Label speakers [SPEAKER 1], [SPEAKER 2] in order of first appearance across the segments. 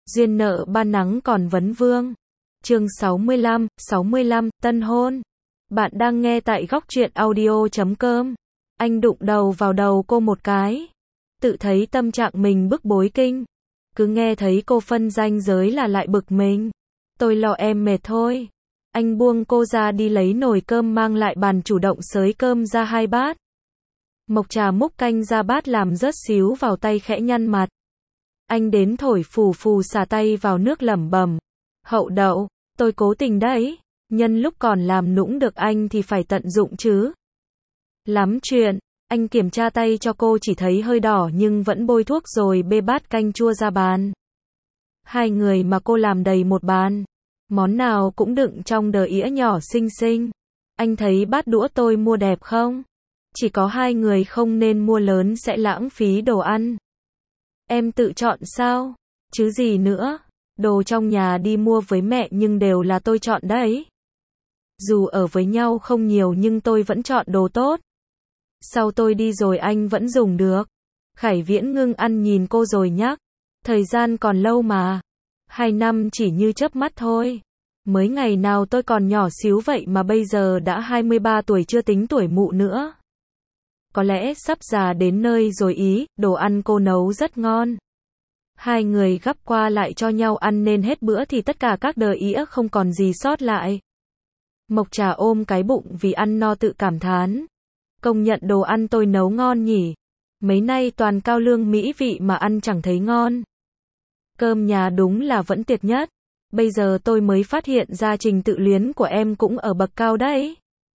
[SPEAKER 1] Duyên nợ ban nắng còn vấn vương. Chương 65, tân hôn. Bạn đang nghe tại góc truyện audio.com. Anh đụng đầu vào đầu cô một cái. Tự thấy tâm trạng mình bức bối kinh. Cứ nghe thấy cô phân ranh giới là lại bực mình. Tôi lo em mệt thôi. Anh buông cô ra đi lấy nồi cơm mang lại bàn chủ động xới cơm ra 2 bát. Mộc Trà múc canh ra bát làm rớt xíu vào tay khẽ nhăn mặt. Anh đến thổi phù phù xả tay vào nước lẩm bẩm. Hậu đậu, tôi cố tình đấy. Nhân lúc còn làm nũng được anh thì phải tận dụng chứ. Lắm chuyện, anh kiểm tra tay cho cô chỉ thấy hơi đỏ nhưng vẫn bôi thuốc rồi bê bát canh chua ra bàn. 2 người mà cô làm đầy một bàn. Món nào cũng đựng trong đờ ĩa nhỏ xinh xinh. Anh thấy bát đũa tôi mua đẹp không? Chỉ có 2 người không nên mua lớn sẽ lãng phí đồ ăn. Em tự chọn sao? Chứ gì nữa? Đồ trong nhà đi mua với mẹ nhưng đều là tôi chọn đấy. Dù ở với nhau không nhiều nhưng tôi vẫn chọn đồ tốt. Sau tôi đi rồi anh vẫn dùng được. Khải Viễn ngưng ăn nhìn cô rồi nhắc. Thời gian còn lâu mà. 2 năm chỉ như chớp mắt thôi. Mới ngày nào tôi còn nhỏ xíu vậy mà bây giờ đã 23 tuổi chưa tính tuổi mụ nữa. Có lẽ sắp già đến nơi rồi ý, đồ ăn cô nấu rất ngon. 2 người gắp qua lại cho nhau ăn nên hết bữa thì tất cả các đờ ĩa không còn gì sót lại. Mộc Trà ôm cái bụng vì ăn no tự cảm thán. Công nhận đồ ăn tôi nấu ngon nhỉ. Mấy nay toàn cao lương mỹ vị mà ăn chẳng thấy ngon. Cơm nhà đúng là vẫn tuyệt nhất. Bây giờ tôi mới phát hiện ra trình tự luyến của em cũng ở bậc cao đấy.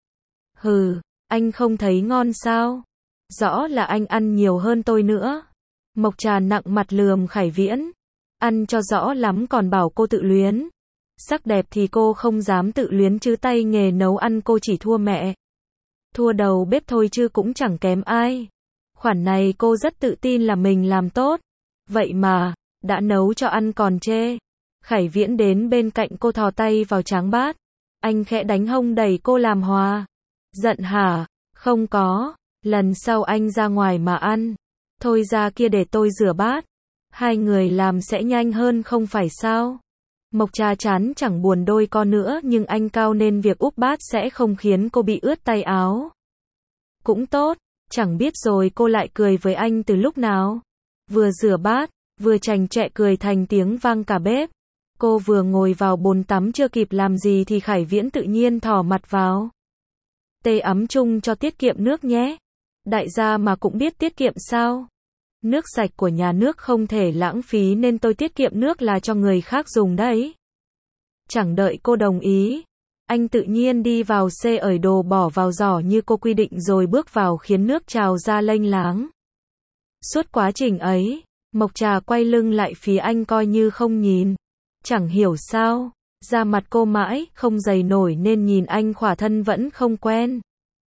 [SPEAKER 1] Hừ, anh không thấy ngon sao? Rõ là anh ăn nhiều hơn tôi nữa. Mộc Trà nặng mặt lườm Khải Viễn. Ăn cho rõ lắm còn bảo cô tự luyến. Sắc đẹp thì cô không dám tự luyến chứ tay nghề nấu ăn cô chỉ thua mẹ. Thua đầu bếp thôi chứ cũng chẳng kém ai. Khoản này cô rất tự tin là mình làm tốt. Vậy mà, đã nấu cho ăn còn chê. Khải Viễn đến bên cạnh cô thò tay vào tráng bát. Anh khẽ đánh hông đẩy cô làm hòa. Giận hả? Không có. Lần sau anh ra ngoài mà ăn. Thôi ra kia để tôi rửa bát. 2 người làm sẽ nhanh hơn không phải sao? Mộc Trà chán chẳng buồn đôi co nữa nhưng anh cao nên việc úp bát sẽ không khiến cô bị ướt tay áo. Cũng tốt, chẳng biết rồi cô lại cười với anh từ lúc nào. Vừa rửa bát, vừa chành chẹ cười thành tiếng vang cả bếp. Cô vừa ngồi vào bồn tắm chưa kịp làm gì thì Khải Viễn tự nhiên thò mặt vào. Tê ấm chung cho tiết kiệm nước nhé. Đại gia mà cũng biết tiết kiệm sao? Nước sạch của nhà nước không thể lãng phí nên tôi tiết kiệm nước là cho người khác dùng đấy. Chẳng đợi cô đồng ý. Anh tự nhiên đi vào xê ởi đồ bỏ vào giỏ như cô quy định rồi bước vào khiến nước trào ra lênh láng. Suốt quá trình ấy, Mộc Trà quay lưng lại phía anh coi như không nhìn. Chẳng hiểu sao, da mặt cô mãi không dày nổi nên nhìn anh khỏa thân vẫn không quen.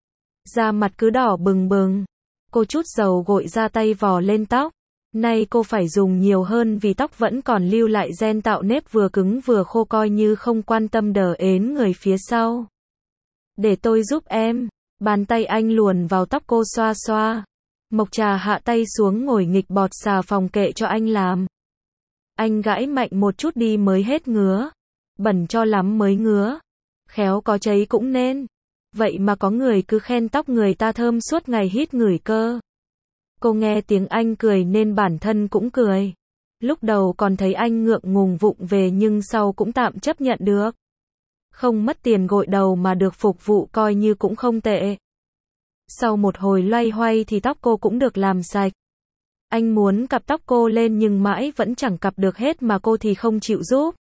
[SPEAKER 1] Da mặt cứ đỏ bừng bừng. Cô chút dầu gội ra tay vò lên tóc. Nay cô phải dùng nhiều hơn vì tóc vẫn còn lưu lại gen tạo nếp vừa cứng vừa khô coi như không quan tâm đờ ến người phía sau. Để tôi giúp em. Bàn tay anh luồn vào tóc cô xoa xoa. Mộc Trà hạ tay xuống ngồi nghịch bọt xà phòng kệ cho anh làm. Anh gãi mạnh một chút đi mới hết ngứa. Bẩn cho lắm mới ngứa. Khéo có cháy cũng nên. Vậy mà có người cứ khen tóc người ta thơm suốt ngày hít ngửi cơ. Cô nghe tiếng anh cười nên bản thân cũng cười. Lúc đầu còn thấy anh ngượng ngùng vụng về nhưng sau cũng tạm chấp nhận được. Không mất tiền gội đầu mà được phục vụ coi như cũng không tệ. Sau một hồi loay hoay thì tóc cô cũng được làm sạch. Anh muốn cặp tóc cô lên nhưng mãi vẫn chẳng cặp được hết mà cô thì không chịu giúp.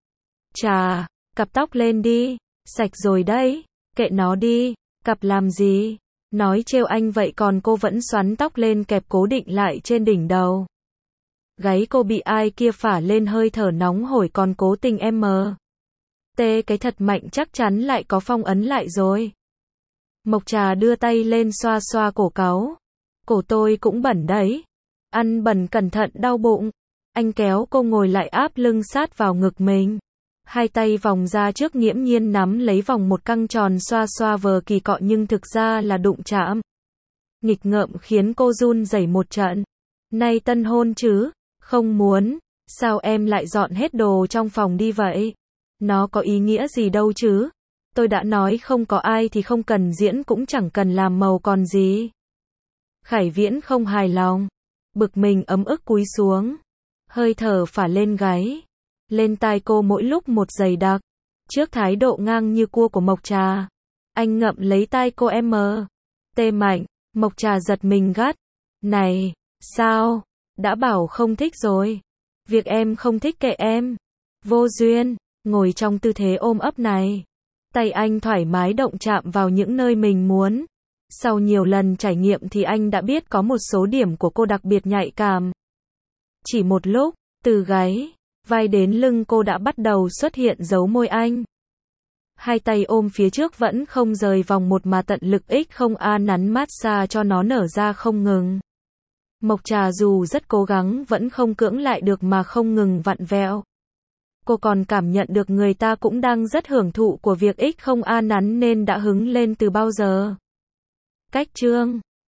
[SPEAKER 1] Chà, cặp tóc lên đi. Sạch rồi đấy. Kệ nó đi. Cặp làm gì? Nói trêu anh vậy còn cô vẫn xoắn tóc lên kẹp cố định lại trên đỉnh đầu. Gáy cô bị ai kia phả lên hơi thở nóng hổi còn cố tình em mờ. Tê cái thật mạnh chắc chắn lại có phong ấn lại rồi. Mộc Trà đưa tay lên xoa xoa cổ cáu. Cổ tôi cũng bẩn đấy. Ăn bẩn cẩn thận đau bụng. Anh kéo cô ngồi lại áp lưng sát vào ngực mình. 2 tay vòng ra trước nghiễm nhiên nắm lấy vòng một căng tròn xoa xoa vờ kỳ cọ nhưng thực ra là đụng chạm. Nghịch ngợm khiến cô run rẩy một trận. Nay tân hôn chứ? Không muốn. Sao em lại dọn hết đồ trong phòng đi vậy? Nó có ý nghĩa gì đâu chứ? Tôi đã nói không có ai thì không cần diễn cũng chẳng cần làm màu còn gì. Khải Viễn không hài lòng. Bực mình ấm ức cúi xuống. Hơi thở phả lên gáy. Lên tai cô mỗi lúc một dày đặc. Trước thái độ ngang như cua của Mộc Trà, anh ngậm lấy tai cô tê mạnh. Mộc Trà giật mình gắt. Này, sao? Đã bảo không thích rồi. Việc em không thích kệ em. Vô duyên, ngồi trong tư thế ôm ấp này. Tay anh thoải mái động chạm vào những nơi mình muốn. Sau nhiều lần trải nghiệm thì anh đã biết có một số điểm của cô đặc biệt nhạy cảm. Chỉ một lúc, từ gáy, vai đến lưng cô đã bắt đầu xuất hiện dấu môi anh. Hai tay ôm phía trước vẫn không rời vòng một mà tận lực không nắn massage cho nó nở ra không ngừng. Mộc Trà dù rất cố gắng vẫn không cưỡng lại được mà không ngừng vặn vẹo. Cô còn cảm nhận được người ta cũng đang rất hưởng thụ của việc không nắn nên đã hứng lên từ bao giờ. Cách chương